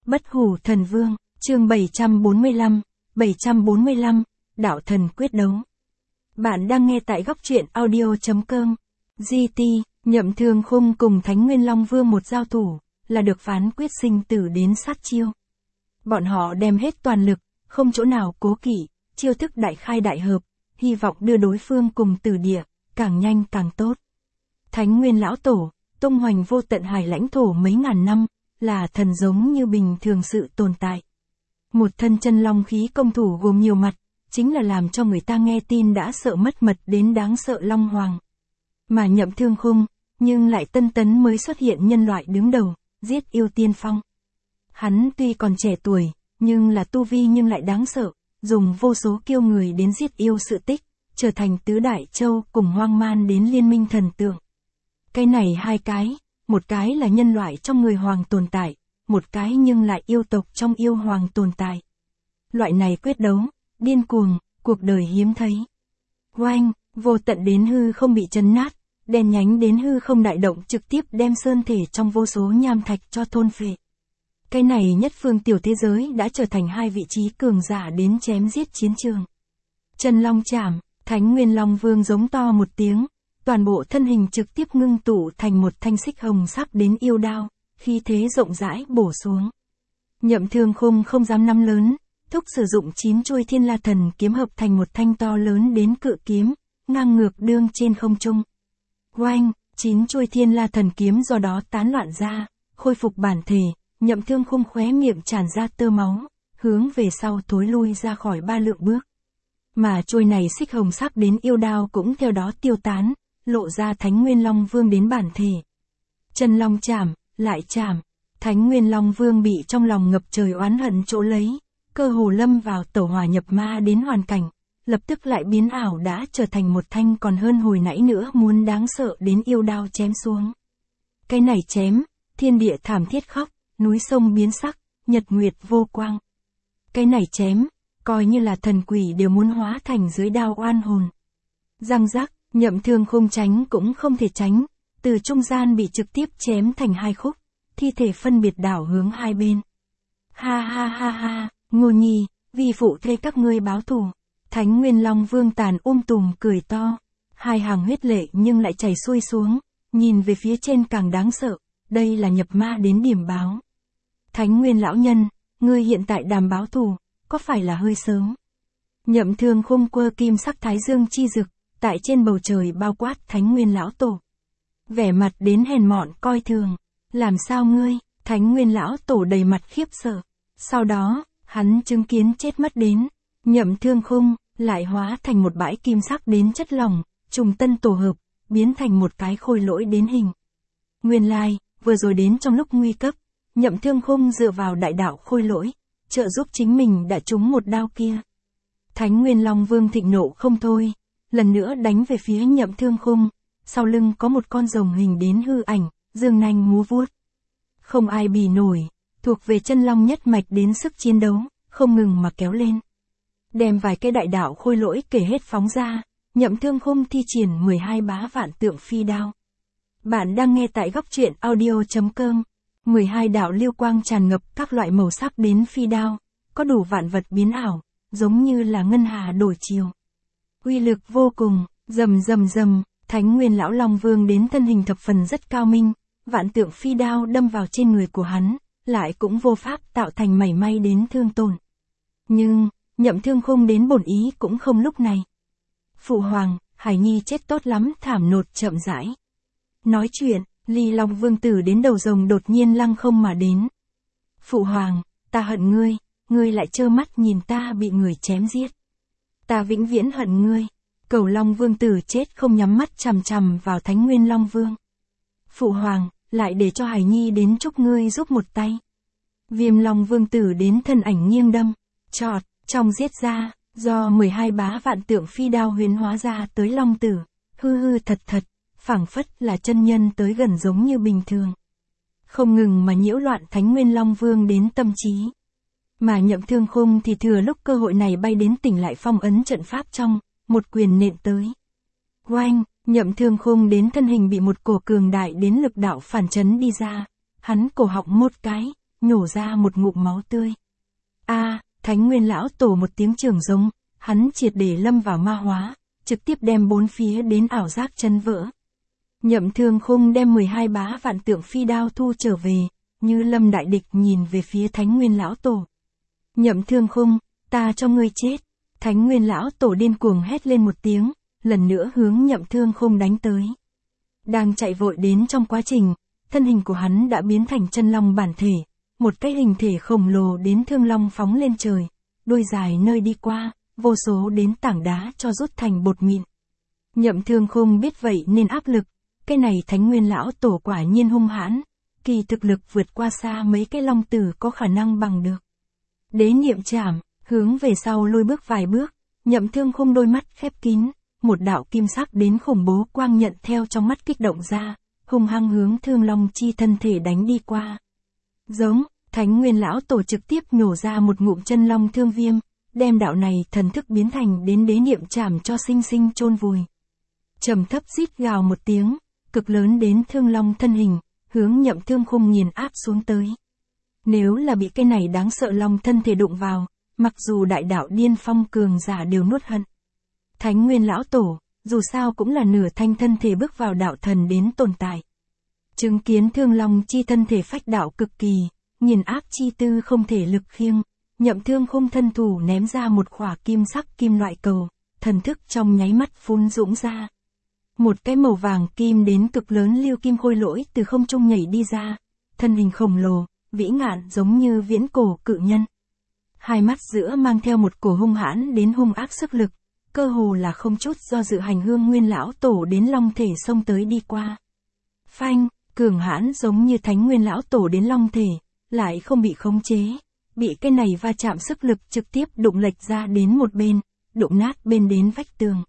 Bất hủ thần vương, chương 745, đạo thần quyết đấu. Bạn đang nghe tại góc truyện audio.com. GT, Nhậm Thương Khung cùng Thánh Nguyên Long Vương một giao thủ, là được phán quyết sinh tử đến sát chiêu. Bọn họ đem hết toàn lực, không chỗ nào cố kỵ, chiêu thức đại khai đại hợp, hy vọng đưa đối phương cùng tử địa, càng nhanh càng tốt. Thánh Nguyên Lão Tổ, tung hoành vô tận hải lãnh thổ mấy ngàn năm, là thần giống như bình thường sự tồn tại. Một thân chân long khí công thủ gồm nhiều mặt, chính là làm cho người ta nghe tin đã sợ mất mật đến đáng sợ Long Hoàng. Mà Nhậm Thương Khung, nhưng lại tân tấn mới xuất hiện nhân loại đứng đầu, giết yêu tiên phong. Hắn tuy còn trẻ tuổi, nhưng là tu vi nhưng lại đáng sợ, dùng vô số kiêu người đến giết yêu sự tích, trở thành tứ đại châu cùng hoang man đến liên minh thần tượng. Cái này hai cái, một cái là nhân loại trong người hoàng tồn tại, một cái nhưng lại yêu tộc trong yêu hoàng tồn tại. Loại này quyết đấu, điên cuồng, cuộc đời hiếm thấy. Oanh, vô tận đến hư không bị chấn nát, đen nhánh đến hư không đại động trực tiếp đem sơn thể trong vô số nham thạch cho thôn phệ. Cái này nhất phương tiểu thế giới đã trở thành hai vị trí cường giả đến chém giết chiến trường. Chân long chảm, Thánh Nguyên Long Vương giống to một tiếng, toàn bộ thân hình trực tiếp ngưng tụ thành một thanh xích hồng sắc đến yêu đao, khí thế rộng rãi bổ xuống. Nhậm Thương Khung không dám nắm lớn, thúc sử dụng 9 chuôi Thiên La Thần kiếm hợp thành một thanh to lớn đến cự kiếm, ngang ngược đương trên không trung. Oanh, 9 chuôi Thiên La Thần kiếm do đó tán loạn ra, khôi phục bản thể, Nhậm Thương Khung khóe miệng tràn ra tơ máu, hướng về sau thối lui ra khỏi 3 lượng bước. Mà chuôi này xích hồng sắc đến yêu đao cũng theo đó tiêu tán, lộ ra Thánh Nguyên Long Vương đến bản thể. Chân long chảm, lại chảm, Thánh Nguyên Long Vương bị trong lòng ngập trời oán hận chỗ lấy, cơ hồ lâm vào tẩu hỏa nhập ma đến hoàn cảnh, lập tức lại biến ảo đã trở thành một thanh còn hơn hồi nãy nữa muốn đáng sợ đến yêu đao chém xuống. Cái này chém, thiên địa thảm thiết khóc, núi sông biến sắc, nhật nguyệt vô quang. Cái này chém, coi như là thần quỷ đều muốn hóa thành dưới đao oan hồn. Răng rắc, Nhậm Thương Khung tránh cũng không thể tránh, từ trung gian bị trực tiếp chém thành hai khúc, thi thể phân biệt đảo hướng hai bên. Ha ha ha ha, Ngô Nhi, vì phụ thê các ngươi báo thù. Thánh Nguyên Long Vương tàn tùm cười to, hai hàng huyết lệ nhưng lại chảy xuôi xuống, nhìn về phía trên càng đáng sợ, đây là nhập ma đến điểm báo. Thánh Nguyên lão nhân, ngươi hiện tại đàm báo thù, có phải là hơi sớm? Nhậm Thương Khung quơ kim sắc thái dương chi rực, tại trên bầu trời bao quát Thánh Nguyên lão tổ. Vẻ mặt đến hèn mọn coi thường, làm sao ngươi? Thánh Nguyên lão tổ đầy mặt khiếp sợ. Sau đó, hắn chứng kiến chết mất đến, Nhậm Thương Khung lại hóa thành một bãi kim sắc đến chất lỏng, trùng tân tổ hợp, biến thành một cái khôi lỗi đến hình. Nguyên lai, vừa rồi đến trong lúc nguy cấp, Nhậm Thương Khung dựa vào đại đạo khôi lỗi, trợ giúp chính mình đã trúng một đao kia. Thánh Nguyên Long Vương thịnh nộ không thôi, lần nữa đánh về phía Nhậm Thương Khung, sau lưng có một con rồng hình đến hư ảnh, dương nanh múa vuốt. Không ai bì nổi, thuộc về chân long nhất mạch đến sức chiến đấu, không ngừng mà kéo lên. Đem vài cái đại đạo khôi lỗi kể hết phóng ra, Nhậm Thương Khung thi triển 12 bá vạn tượng phi đao. Bạn đang nghe tại góc truyện audio.com. 12 đạo lưu quang tràn ngập các loại màu sắc đến phi đao, có đủ vạn vật biến ảo, giống như là ngân hà đổi chiều. Uy lực vô cùng, rầm rầm rầm, Thánh Nguyên lão Long Vương đến thân hình thập phần rất cao minh, vạn tượng phi đao đâm vào trên người của hắn, lại cũng vô pháp tạo thành mảy may đến thương tổn. Nhưng, Nhậm Thương Khung đến bổn ý cũng không lúc này. Phụ hoàng, Hải Nhi chết tốt lắm, thảm nột chậm rãi. Nói chuyện, Ly Long Vương tử đến đầu rồng đột nhiên lăng không mà đến. Phụ hoàng, ta hận ngươi, ngươi lại trơ mắt nhìn ta bị người chém giết. Ta vĩnh viễn hận ngươi. Cẩu Long Vương tử chết không nhắm mắt chằm chằm vào Thánh Nguyên Long Vương. Phụ hoàng, lại để cho Hải Nhi đến chúc ngươi giúp một tay. Viêm Long Vương tử đến thân ảnh nghiêng đâm, chọt, trong giết ra, do 12 bá vạn tượng phi đao huyễn hóa ra tới Long tử, hư hư thật thật, phảng phất là chân nhân tới gần giống như bình thường. Không ngừng mà nhiễu loạn Thánh Nguyên Long Vương đến tâm trí. Mà Nhậm Thương Khung thì thừa lúc cơ hội này bay đến tỉnh lại phong ấn trận pháp trong, một quyền nện tới. Oanh, Nhậm Thương Khung đến thân hình bị một cổ cường đại đến lực đạo phản chấn đi ra, hắn cổ họng một cái, nhổ ra một ngụm máu tươi. Thánh Nguyên Lão Tổ một tiếng trường giống, hắn triệt để lâm vào ma hóa, trực tiếp đem bốn phía đến ảo giác chân vỡ. Nhậm Thương Khung đem 12 bá vạn tượng phi đao thu trở về, như lâm đại địch nhìn về phía Thánh Nguyên Lão Tổ. Nhậm Thương Khung, ta cho ngươi chết. Thánh Nguyên Lão Tổ điên cuồng hét lên một tiếng, lần nữa hướng Nhậm Thương Khung đánh tới. Đang chạy vội đến trong quá trình, thân hình của hắn đã biến thành chân long bản thể, một cái hình thể khổng lồ đến thương long phóng lên trời, đuôi dài nơi đi qua, vô số đến tảng đá cho rút thành bột mịn. Nhậm Thương Khung biết vậy nên áp lực, cái này Thánh Nguyên Lão Tổ quả nhiên hung hãn, kỳ thực lực vượt qua xa mấy cái long tử có khả năng bằng được. Đế niệm trảm, hướng về sau lùi bước vài bước, Nhậm Thương Khung đôi mắt khép kín, một đạo kim sắc đến khủng bố quang nhận theo trong mắt kích động ra, hung hăng hướng Thương Long chi thân thể đánh đi qua. Giống, Thánh Nguyên Lão Tổ trực tiếp nhổ ra một ngụm chân long thương viêm, đem đạo này thần thức biến thành đến đế niệm trảm cho sinh sinh chôn vùi. Trầm thấp rít gào một tiếng, cực lớn đến Thương Long thân hình, hướng Nhậm Thương Khung nghiền áp xuống tới. Nếu là bị cái này đáng sợ long thân thể đụng vào, mặc dù đại đạo điên phong cường giả đều nuốt hận. Thánh Nguyên Lão Tổ, dù sao cũng là nửa thanh thân thể bước vào đạo thần đến tồn tại. Chứng kiến Thương Long chi thân thể phách đạo cực kỳ, nghiền áp chi tư không thể lực khiêng, Nhậm Thương Khung thân thủ ném ra một khỏa kim sắc kim loại cầu, thần thức trong nháy mắt phun dũng ra. Một cái màu vàng kim đến cực lớn lưu kim khôi lỗi từ không trung nhảy đi ra, thân hình khổng lồ, vĩ ngạn giống như viễn cổ cự nhân. Hai mắt giữa mang theo một cổ hung hãn đến hung ác sức lực, cơ hồ là không chút do dự hành hương Nguyên Lão Tổ đến long thể xông tới đi qua. Phanh, cường hãn giống như Thánh Nguyên Lão Tổ đến long thể, lại không bị khống chế, bị cái này va chạm sức lực trực tiếp đụng lệch ra đến một bên, đụng nát bên đến vách tường.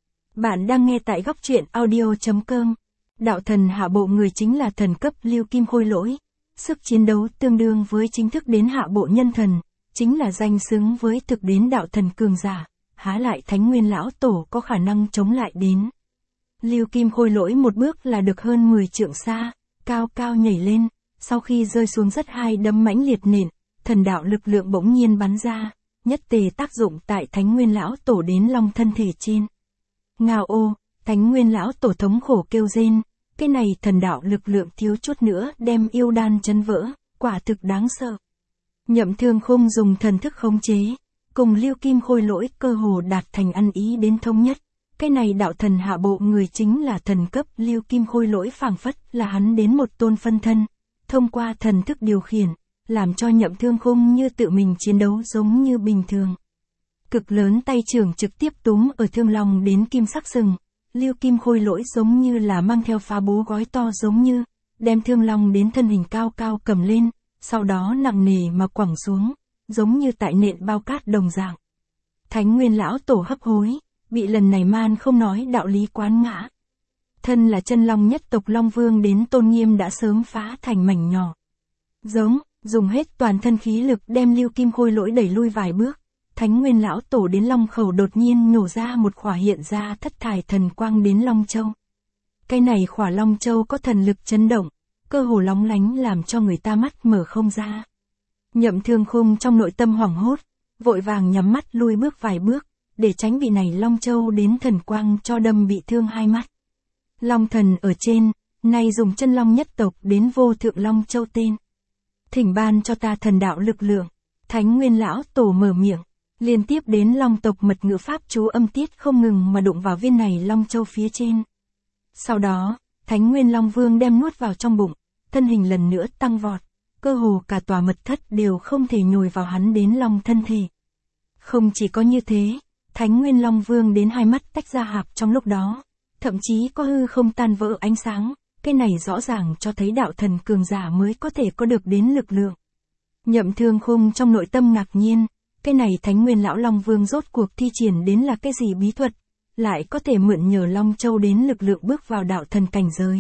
Bạn đang nghe tại góc truyện audio.com. Đạo thần hạ bộ người chính là thần cấp lưu kim khôi lỗi, sức chiến đấu tương đương với chính thức đến hạ bộ nhân thần, chính là danh xứng với thực đến đạo thần cường giả, há lại Thánh Nguyên Lão Tổ có khả năng chống lại đến. Lưu kim khôi lỗi một bước là được hơn 10 trượng xa, cao cao nhảy lên, sau khi rơi xuống rất hai đấm mãnh liệt nện, thần đạo lực lượng bỗng nhiên bắn ra, nhất tề tác dụng tại Thánh Nguyên Lão Tổ đến long thân thể trên. Ngao ô, Thánh Nguyên Lão Tổ thống khổ kêu rên, cái này thần đạo lực lượng thiếu chút nữa đem yêu đan chấn vỡ, quả thực đáng sợ. Nhậm Thương Khung dùng thần thức khống chế, cùng lưu kim khôi lỗi cơ hồ đạt thành ăn ý đến thống nhất. Cái này đạo thần hạ bộ người chính là thần cấp lưu kim khôi lỗi, phảng phất là hắn đến một tôn phân thân, thông qua thần thức điều khiển, làm cho Nhậm Thương Khung như tự mình chiến đấu giống như bình thường. Cực lớn tay trưởng trực tiếp túm ở Thương Long đến kim sắc sừng, lưu kim khôi lỗi giống như là mang theo phá bố gói to giống như, đem Thương Long đến thân hình cao cao cầm lên, sau đó nặng nề mà quẳng xuống, giống như tại nện bao cát đồng dạng. Thánh Nguyên Lão Tổ hấp hối, bị lần này man không nói đạo lý quán ngã. Thân là chân long nhất tộc Long Vương đến tôn nghiêm đã sớm phá thành mảnh nhỏ. Giống, dùng hết toàn thân khí lực đem lưu kim khôi lỗi đẩy lui vài bước, Thánh Nguyên Lão Tổ đến long khẩu đột nhiên nổ ra một khỏa hiện ra thất thải thần quang đến Long Châu. Cái này khỏa Long Châu có thần lực chấn động, cơ hồ lóng lánh làm cho người ta mắt mở không ra. Nhậm Thương Khung trong nội tâm hoảng hốt, vội vàng nhắm mắt lui bước vài bước, để tránh bị này Long Châu đến thần quang cho đâm bị thương hai mắt. Long thần ở trên, nay dùng chân long nhất tộc đến vô thượng Long Châu tên. Thỉnh ban cho ta thần đạo lực lượng. Thánh Nguyên Lão Tổ mở miệng, liên tiếp đến long tộc mật ngữ pháp chú âm tiết không ngừng mà đụng vào viên này Long Châu phía trên. Sau đó, Thánh Nguyên Long Vương đem nuốt vào trong bụng, thân hình lần nữa tăng vọt, cơ hồ cả tòa mật thất đều không thể nhồi vào hắn đến long thân thể. Không chỉ có như thế, Thánh Nguyên Long Vương đến hai mắt tách ra hạp trong lúc đó, thậm chí có hư không tan vỡ ánh sáng, cái này rõ ràng cho thấy đạo thần cường giả mới có thể có được đến lực lượng. Nhậm Thương Khung trong nội tâm ngạc nhiên, cái này Thánh Nguyên Lão Long Vương rốt cuộc thi triển đến là cái gì bí thuật, lại có thể mượn nhờ Long Châu đến lực lượng bước vào đạo thần cảnh giới.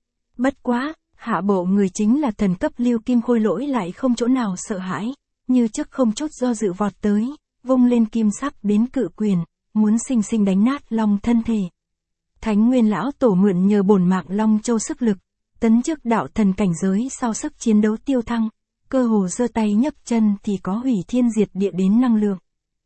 Bất quá, hạ bộ người chính là thần cấp lưu kim khôi lỗi lại không chỗ nào sợ hãi, như trước không chút do dự vọt tới, vung lên kim sắc đến cự quyền, muốn sinh sinh đánh nát long thân thể. Thánh Nguyên Lão Tổ mượn nhờ bổn mạng Long Châu sức lực, tấn chức đạo thần cảnh giới sau sức chiến đấu tiêu thăng, cơ hồ giơ tay nhấc chân thì có hủy thiên diệt địa đến năng lượng.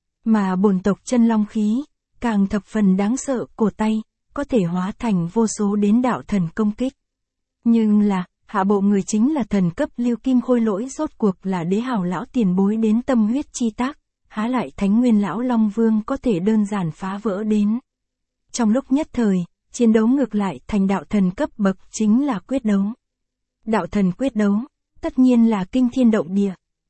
Mà bổn tộc chân long khí, càng thập phần đáng sợ, cổ tay, có thể hóa thành vô số đến đạo thần công kích. Nhưng là, hạ bộ người chính là thần cấp Lưu Kim Khôi Lỗi, rốt cuộc là đế hào lão tiền bối đến tâm huyết chi tác, há lại Thánh Nguyên lão Long Vương có thể đơn giản phá vỡ đến. Trong lúc nhất thời, chiến đấu ngược lại thành đạo thần cấp bậc, chính là quyết đấu. Đạo thần quyết đấu, tất nhiên là kinh thiên động địa.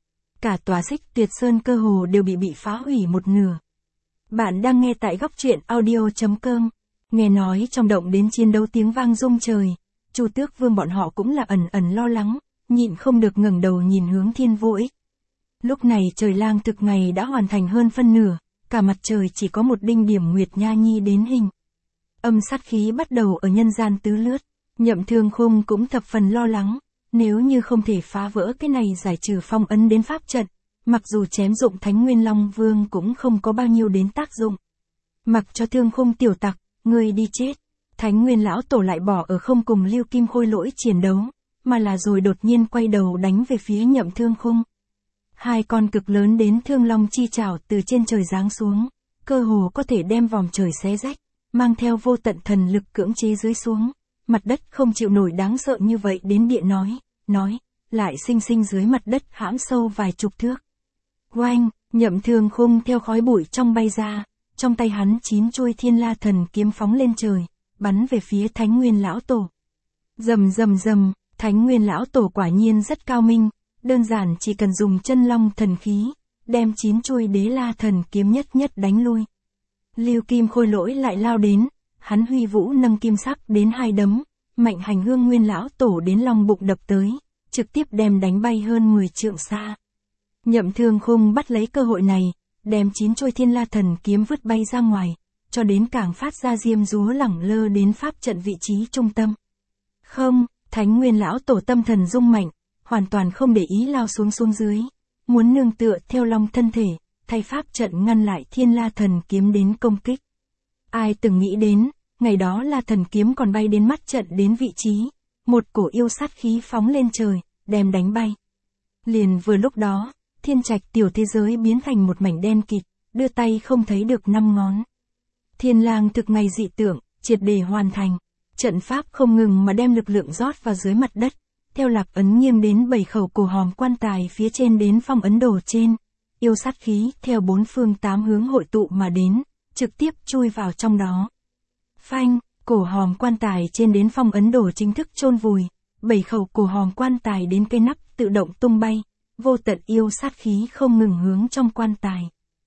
Cả tòa Xích Tuyệt Sơn cơ hồ đều bị phá hủy một nửa. Bạn đang nghe tại góc truyện audio.com. Nghe nói trong động đến chiến đấu tiếng vang rung trời, Chu Tước Vương bọn họ cũng là ẩn ẩn lo lắng, nhịn không được ngẩng đầu nhìn hướng Thiên Vô Ích. Lúc này trời lang thực ngày đã hoàn thành hơn phân nửa, cả mặt trời chỉ có một đinh điểm nguyệt nha nhi đến hình. Âm sát khí bắt đầu ở nhân gian tứ lướt, Nhậm Thương Khung cũng thập phần lo lắng, nếu như không thể phá vỡ cái này giải trừ phong ấn đến pháp trận, mặc dù chém dụng Thánh Nguyên Long Vương cũng không có bao nhiêu đến tác dụng. Mặc cho Thương Khung tiểu tặc, ngươi đi chết. Thánh Nguyên lão tổ lại bỏ ở không cùng Lưu Kim Khôi Lỗi chiến đấu, mà là rồi đột nhiên quay đầu đánh về phía Nhậm Thương Khung. Hai con cực lớn đến thương long chi trảo từ trên trời giáng xuống, cơ hồ có thể đem vòm trời xé rách, mang theo vô tận thần lực cưỡng chế dưới xuống. Mặt đất không chịu nổi đáng sợ như vậy đến địa nói, lại sinh sinh dưới mặt đất hãm sâu vài chục thước. Oanh, Nhậm Thương Khung theo khói bụi trong bay ra, trong tay hắn 9 chuôi Thiên La Thần kiếm phóng lên trời, bắn về phía Thánh Nguyên lão tổ. Rầm rầm rầm, Thánh Nguyên lão tổ quả nhiên rất cao minh, đơn giản chỉ cần dùng chân long thần khí, đem 9 chuôi Đế La Thần kiếm nhất nhất đánh lui. Lưu Kim Khôi Lỗi lại lao đến, hắn huy vũ nâng kim sắc đến 2 đấm, mạnh hành hương Nguyên lão tổ đến long bụng đập tới, trực tiếp đem đánh bay hơn 10 trượng xa. Nhậm Thương Khung bắt lấy cơ hội này, đem 9 chuôi Thiên La Thần kiếm vứt bay ra ngoài, cho đến càng phát ra diêm dúa lẳng lơ đến pháp trận vị trí trung tâm. Không, Thánh Nguyên lão tổ tâm thần rung mạnh, hoàn toàn không để ý lao xuống dưới, muốn nương tựa theo long thân thể, thay pháp trận ngăn lại Thiên La Thần kiếm đến công kích. Ai từng nghĩ đến, ngày đó La Thần kiếm còn bay đến mắt trận đến vị trí, một cổ yêu sát khí phóng lên trời, đem đánh bay. Liền vừa lúc đó, thiên trạch tiểu thế giới biến thành một mảnh đen kịt, đưa tay không thấy được 5 ngón. Thiên lang thực ngày dị tượng, triệt để hoàn thành. Trận pháp không ngừng mà đem lực lượng rót vào dưới mặt đất, theo lạc ấn nghiêng đến 7 khẩu cổ hòm quan tài phía trên đến phong ấn đồ trên. Yêu sát khí theo 4 phương 8 hướng hội tụ mà đến, trực tiếp chui vào trong đó. Phanh, cổ hòm quan tài trên đến phong ấn đồ chính thức chôn vùi, 7 khẩu cổ hòm quan tài đến cây nắp tự động tung bay, vô tận yêu sát khí không ngừng hướng trong quan tài.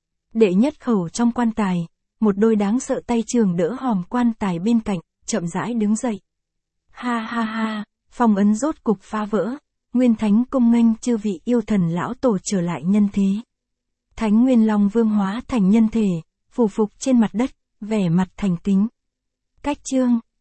Đệ nhất khẩu trong quan tài, một đôi đáng sợ tay trường đỡ hòm quan tài bên cạnh, chậm rãi đứng dậy. Ha ha ha, phong ấn rốt cục phá vỡ, Nguyên Thánh cung nghênh chư vị yêu thần lão tổ trở lại nhân thế. Thánh Nguyên Long Vương hóa thành nhân thể, phù phục trên mặt đất, vẻ mặt thành kính. Cách chương